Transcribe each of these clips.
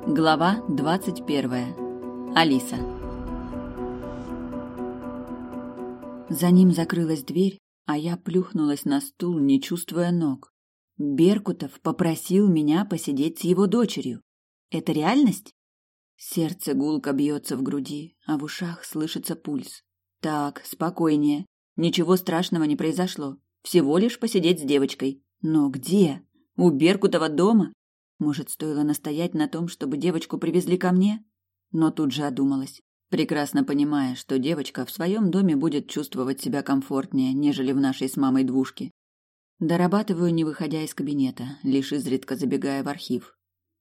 Глава 21. Алиса. За ним закрылась дверь, а я плюхнулась на стул, не чувствуя ног. Беркутов попросил меня посидеть с его дочерью. Это реальность? Сердце гулко бьется в груди, а в ушах слышится пульс. Так, спокойнее. Ничего страшного не произошло. Всего лишь посидеть с девочкой. Но где? У Беркутова дома? Может, стоило настоять на том, чтобы девочку привезли ко мне? Но тут же одумалась, прекрасно понимая, что девочка в своем доме будет чувствовать себя комфортнее, нежели в нашей с мамой двушке. Дорабатываю, не выходя из кабинета, лишь изредка забегая в архив.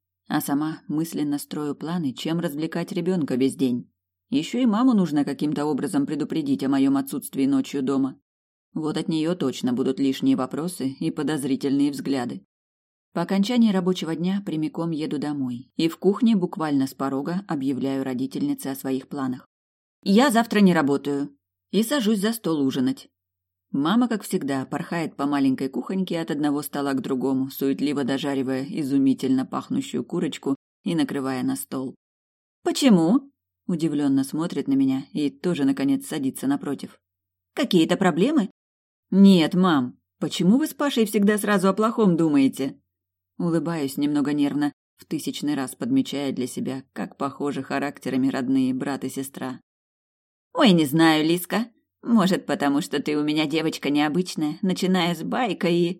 А сама мысленно строю планы, чем развлекать ребенка весь день. Еще и маму нужно каким-то образом предупредить о моем отсутствии ночью дома. Вот от нее точно будут лишние вопросы и подозрительные взгляды. По окончании рабочего дня прямиком еду домой и в кухне буквально с порога объявляю родительнице о своих планах. «Я завтра не работаю» и сажусь за стол ужинать. Мама, как всегда, порхает по маленькой кухоньке от одного стола к другому, суетливо дожаривая изумительно пахнущую курочку и накрывая на стол. «Почему?» – удивленно смотрит на меня и тоже, наконец, садится напротив. «Какие-то проблемы?» «Нет, мам, почему вы с Пашей всегда сразу о плохом думаете?» Улыбаюсь немного нервно, в 1000-й раз подмечая для себя, как похожи характерами родные брат и сестра. «Ой, не знаю, Лиска. Может, потому что ты у меня девочка необычная, начиная с байка и...»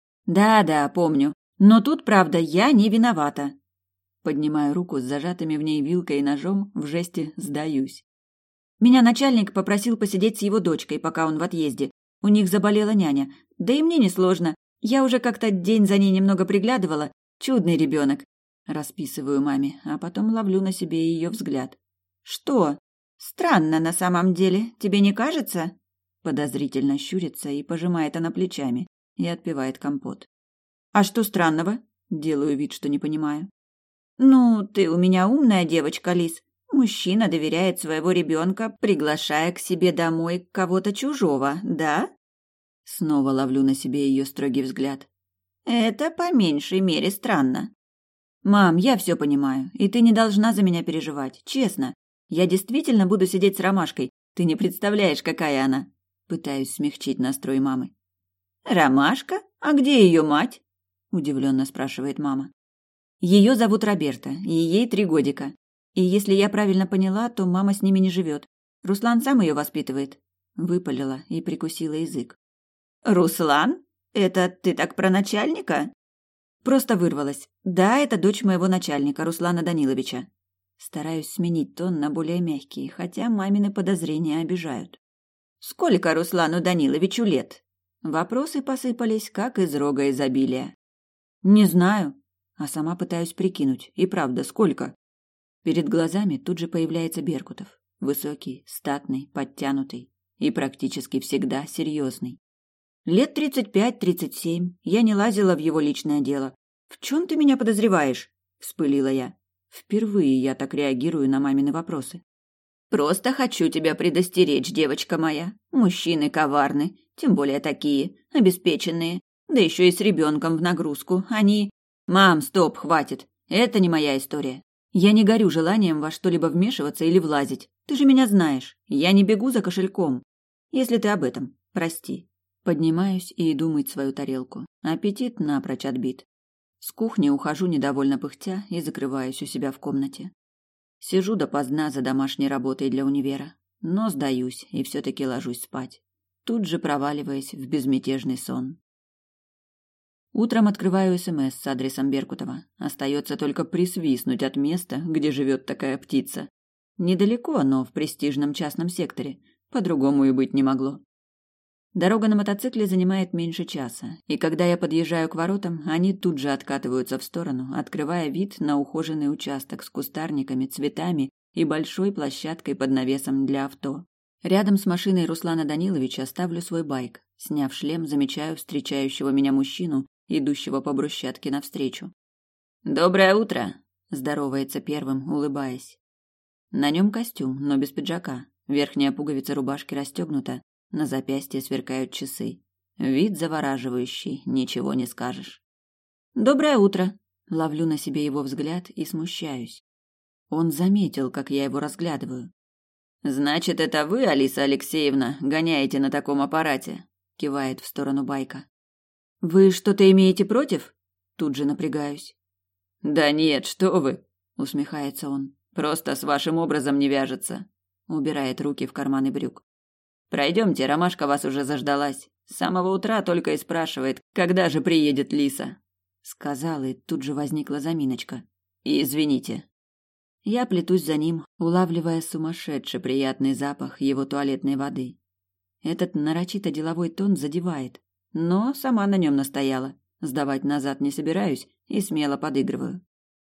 «Да, помню. Но тут, правда, я не виновата». Поднимаю руку с зажатыми в ней вилкой и ножом в жесте «сдаюсь». Меня начальник попросил посидеть с его дочкой, пока он в отъезде. У них заболела няня. Да и мне несложно. Я уже как-то день за ней немного приглядывала. Чудный ребенок. Расписываю маме, а потом ловлю на себе ее взгляд. «Что? Странно на самом деле, тебе не кажется?» Подозрительно щурится и пожимает она плечами и отпивает компот. «А что странного?» Делаю вид, что не понимаю. «Ну, ты у меня умная девочка, Лис. Мужчина доверяет своего ребенка, приглашая к себе домой кого-то чужого, да?» Снова ловлю на себе ее строгий взгляд. «Это по меньшей мере странно». «Мам, я все понимаю, и ты не должна за меня переживать, честно. Я действительно буду сидеть с Ромашкой, ты не представляешь, какая она». Пытаюсь смягчить настрой мамы. «Ромашка? А где ее мать?» Удивленно спрашивает мама. Ее зовут Роберта, и ей 3 годика. И если я правильно поняла, то мама с ними не живет. Руслан сам ее воспитывает. Выпалила и прикусила язык. «Руслан? Это ты так про начальника?» Просто вырвалась. «Да, это дочь моего начальника, Руслана Даниловича». Стараюсь сменить тон на более мягкий, хотя мамины подозрения обижают. «Сколько Руслану Даниловичу лет?» Вопросы посыпались, как из рога изобилия. «Не знаю», а сама пытаюсь прикинуть. И правда, сколько? Перед глазами тут же появляется Беркутов. Высокий, статный, подтянутый и практически всегда серьезный. Лет 35-37, я не лазила в его личное дело. «В чем ты меня подозреваешь?» – вспылила я. Впервые я так реагирую на мамины вопросы. «Просто хочу тебя предостеречь, девочка моя. Мужчины коварны, тем более такие, обеспеченные, да еще и с ребенком в нагрузку. Они...» «Мам, стоп, хватит. Это не моя история. Я не горю желанием во что-либо вмешиваться или влазить. Ты же меня знаешь. Я не бегу за кошельком. Если ты об этом, прости». Поднимаюсь и иду мыть свою тарелку. Аппетит напрочь отбит. С кухни ухожу недовольно пыхтя и закрываюсь у себя в комнате. Сижу допоздна за домашней работой для универа, но сдаюсь и все-таки ложусь спать, тут же проваливаясь в безмятежный сон. Утром открываю СМС с адресом Беркутова. Остается только присвистнуть от места, где живет такая птица. Недалеко, но в престижном частном секторе. По-другому и быть не могло. Дорога на мотоцикле занимает меньше часа, и когда я подъезжаю к воротам, они тут же откатываются в сторону, открывая вид на ухоженный участок с кустарниками, цветами и большой площадкой под навесом для авто. Рядом с машиной Руслана Даниловича ставлю свой байк. Сняв шлем, замечаю встречающего меня мужчину, идущего по брусчатке навстречу. «Доброе утро!» – здоровается первым, улыбаясь. На нем костюм, но без пиджака. Верхняя пуговица рубашки расстегнута, на запястье сверкают часы. Вид завораживающий, ничего не скажешь. «Доброе утро!» Ловлю на себе его взгляд и смущаюсь. Он заметил, как я его разглядываю. «Значит, это вы, Алиса Алексеевна, гоняете на таком аппарате?» – кивает в сторону Байка. «Вы что-то имеете против?» Тут же напрягаюсь. «Да нет, что вы!» – усмехается он. «Просто с вашим образом не вяжется». Убирает руки в карманы брюк. «Пройдемте, Ромашка вас уже заждалась. С самого утра только и спрашивает, когда же приедет Лиса». Сказал, и тут же возникла заминочка. «И извините». Я плетусь за ним, улавливая сумасшедший приятный запах его туалетной воды. Этот нарочито деловой тон задевает, но сама на нем настояла. Сдавать назад не собираюсь и смело подыгрываю.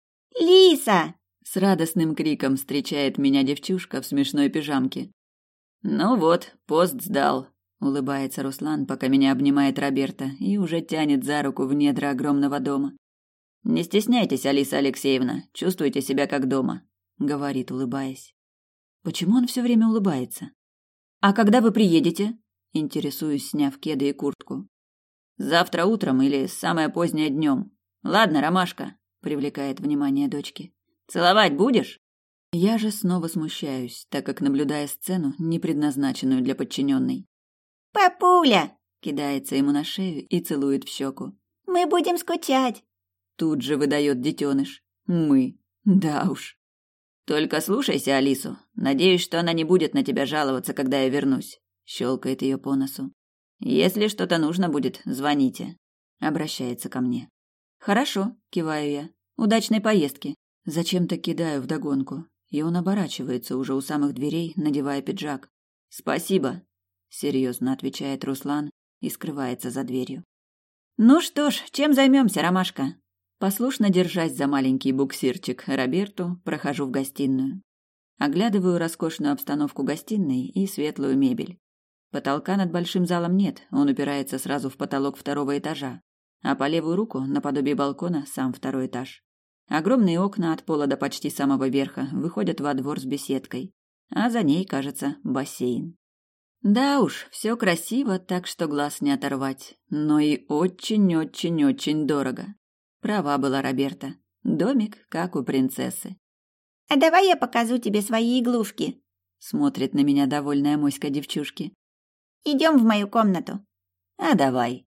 «Лиса!» — с радостным криком встречает меня девчушка в смешной пижамке. «Ну вот, пост сдал», — улыбается Руслан, пока меня обнимает Роберта и уже тянет за руку в недра огромного дома. «Не стесняйтесь, Алиса Алексеевна, чувствуйте себя как дома», — говорит, улыбаясь. Почему он все время улыбается? «А когда вы приедете?» — интересуюсь, сняв кеды и куртку. «Завтра утром или самое позднее днем. Ладно, Ромашка», — привлекает внимание дочки. «Целовать будешь?» Я же снова смущаюсь, так как наблюдая сцену, не предназначенную для подчиненной. «Папуля!» — кидается ему на шею и целует в щеку. «Мы будем скучать!» Тут же выдает детеныш. «Мы. Да уж». «Только слушайся Алису. Надеюсь, что она не будет на тебя жаловаться, когда я вернусь», — щелкает ее по носу. «Если что-то нужно будет, звоните», — обращается ко мне. «Хорошо», — киваю я. «Удачной поездки». Зачем-то кидаю вдогонку, и он оборачивается уже у самых дверей, надевая пиджак. «Спасибо», — серьезно отвечает Руслан и скрывается за дверью. «Ну что ж, чем займемся, Ромашка?» Послушно держась за маленький буксирчик Роберту, прохожу в гостиную. Оглядываю роскошную обстановку гостиной и светлую мебель. Потолка над большим залом нет, он упирается сразу в потолок второго этажа, а по левую руку, наподобие балкона, сам второй этаж. Огромные окна от пола до почти самого верха выходят во двор с беседкой, а за ней, кажется, бассейн. Да уж, все красиво, так что глаз не оторвать, но и очень-очень-очень дорого. Права была Роберта. Домик, как у принцессы. «А давай я покажу тебе свои иглушки», — смотрит на меня довольная моська девчушки. «Идем в мою комнату». «А давай».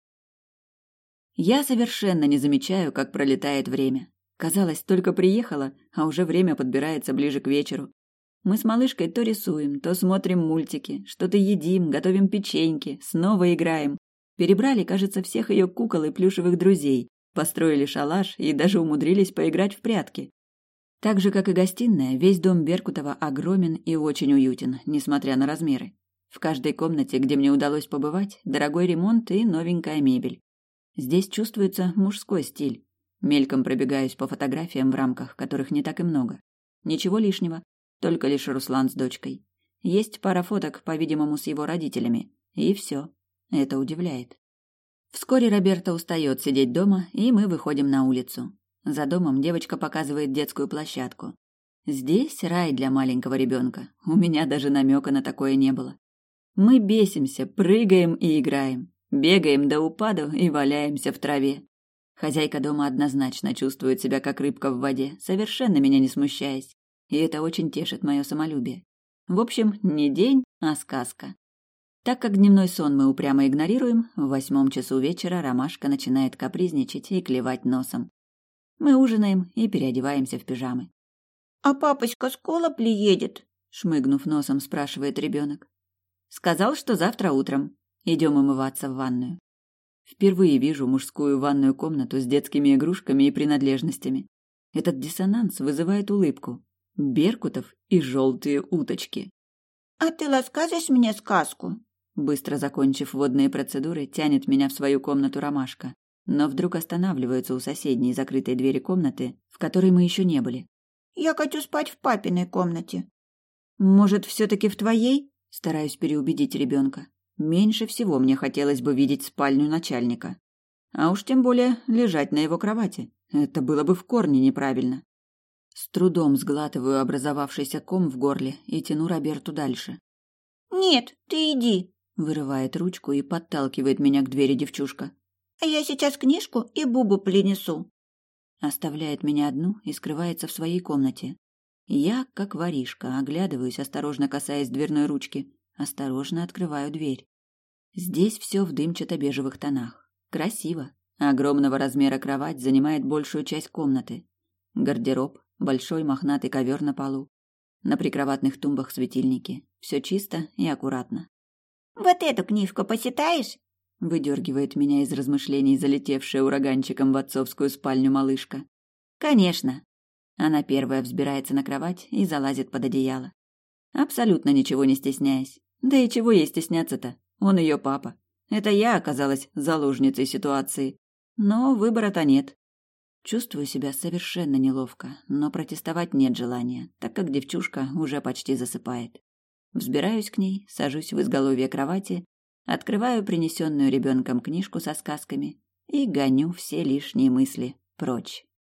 Я совершенно не замечаю, как пролетает время. Казалось, только приехала, а уже время подбирается ближе к вечеру. Мы с малышкой то рисуем, то смотрим мультики, что-то едим, готовим печеньки, снова играем. Перебрали, кажется, всех ее кукол и плюшевых друзей, построили шалаш и даже умудрились поиграть в прятки. Так же, как и гостиная, весь дом Беркутова огромен и очень уютен, несмотря на размеры. В каждой комнате, где мне удалось побывать, дорогой ремонт и новенькая мебель. Здесь чувствуется мужской стиль. Мельком пробегаюсь по фотографиям, в рамках которых не так и много. Ничего лишнего, только лишь Руслан с дочкой. Есть пара фоток, по-видимому, с его родителями. И все. Это удивляет. Вскоре Роберта устает сидеть дома, и мы выходим на улицу. За домом девочка показывает детскую площадку. Здесь рай для маленького ребенка. У меня даже намека на такое не было. Мы бесимся, прыгаем и играем. Бегаем до упаду и валяемся в траве. Хозяйка дома однозначно чувствует себя как рыбка в воде, совершенно меня не смущаясь. И это очень тешит мое самолюбие. В общем, не день, а сказка. Так как дневной сон мы упрямо игнорируем, в 8 часу вечера Ромашка начинает капризничать и клевать носом. Мы ужинаем и переодеваемся в пижамы. «А папочка скоро приедет?» — шмыгнув носом, спрашивает ребенок. «Сказал, что завтра утром. Идем умываться в ванную». Впервые вижу мужскую ванную комнату с детскими игрушками и принадлежностями. Этот диссонанс вызывает улыбку. Беркутов и желтые уточки. «А ты расскажешь мне сказку?» Быстро закончив водные процедуры, тянет меня в свою комнату Ромашка, но вдруг останавливается у соседней закрытой двери комнаты, в которой мы еще не были. «Я хочу спать в папиной комнате». «Может, все-таки в твоей?» Стараюсь переубедить ребенка. Меньше всего мне хотелось бы видеть спальню начальника. А уж тем более лежать на его кровати. Это было бы в корне неправильно. С трудом сглатываю образовавшийся ком в горле и тяну Роберту дальше. «Нет, ты иди», — вырывает ручку и подталкивает меня к двери девчушка. «а я сейчас книжку и Бубу принесу». оставляет меня одну и скрывается в своей комнате. Я, как воришка, оглядываюсь, осторожно касаясь дверной ручки, осторожно открываю дверь. Здесь все в дымчато-бежевых тонах. Красиво. Огромного размера кровать занимает большую часть комнаты. Гардероб, большой мохнатый ковер на полу. На прикроватных тумбах светильники. Все чисто и аккуратно. Вот эту книжку почитаешь? Выдергивает меня из размышлений залетевшая ураганчиком в отцовскую спальню малышка. Конечно. Она первая взбирается на кровать и залазит под одеяло. Абсолютно ничего не стесняясь. Да и чего ей стесняться-то? Он ее папа. Это я оказалась заложницей ситуации. Но выбора-то нет. Чувствую себя совершенно неловко, но протестовать нет желания, так как девчушка уже почти засыпает. Взбираюсь к ней, сажусь в изголовье кровати, открываю принесенную ребенком книжку со сказками и гоню все лишние мысли прочь.